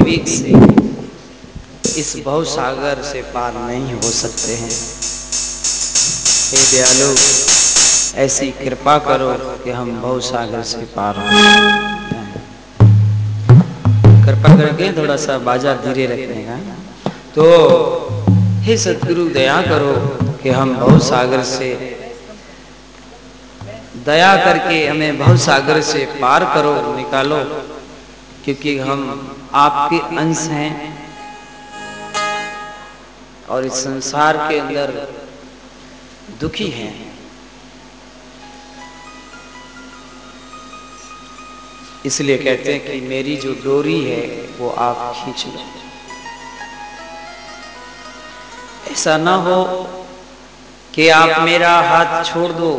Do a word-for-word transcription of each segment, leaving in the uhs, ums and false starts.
वेग से इस भव सागर से पार नहीं हो सकते हैं। हे दयालु, ऐसी कृपा करो कि हम भव सागर से पार हो जाएं। कृपा करके थोड़ा सा बाजा धीरे रखने का। तो हे सद्गुरु, दया करो कि हम भव सागर से, दया करके हमें भव सागर से पार करो, निकालो, क्योंकि हम आपके अंश हैं और इस संसार के अंदर दुखी हैं। इसलिए कहते हैं कि मेरी जो डोरी है वो आप खींच लो। ऐसा ना हो कि आप मेरा हाथ छोड़ दो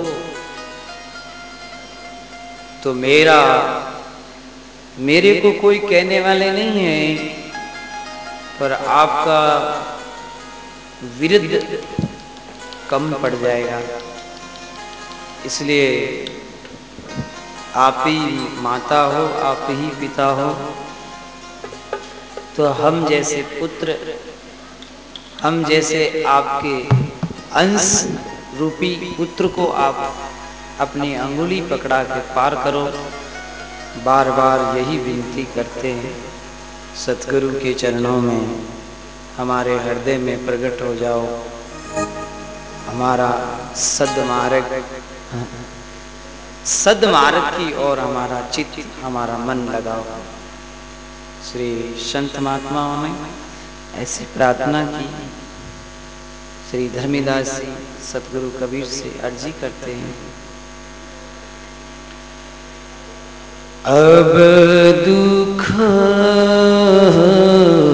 तो मेरा मेरे को कोई कहने वाले नहीं है, पर आपका विरुद्ध कम पड़ जाएगा। इसलिए आप ही माता हो, आप ही पिता हो, तो हम जैसे पुत्र, हम जैसे आपके अंश रूपी पुत्र को आप अपनी अंगुली पकड़ा के पार करो। बार बार यही विनती करते हैं। सतगुरु के चरणों में हमारे हृदय में प्रकट हो जाओ, हमारा सद्मार्ग सद्मार्ग की ओर हमारा चित्त, हमारा मन लगाओ। श्री संत महात्माओं ने ऐसी प्रार्थना की। श्री धर्मीदास जी सतगुरु कबीर से अर्जी करते हैं, अब दुख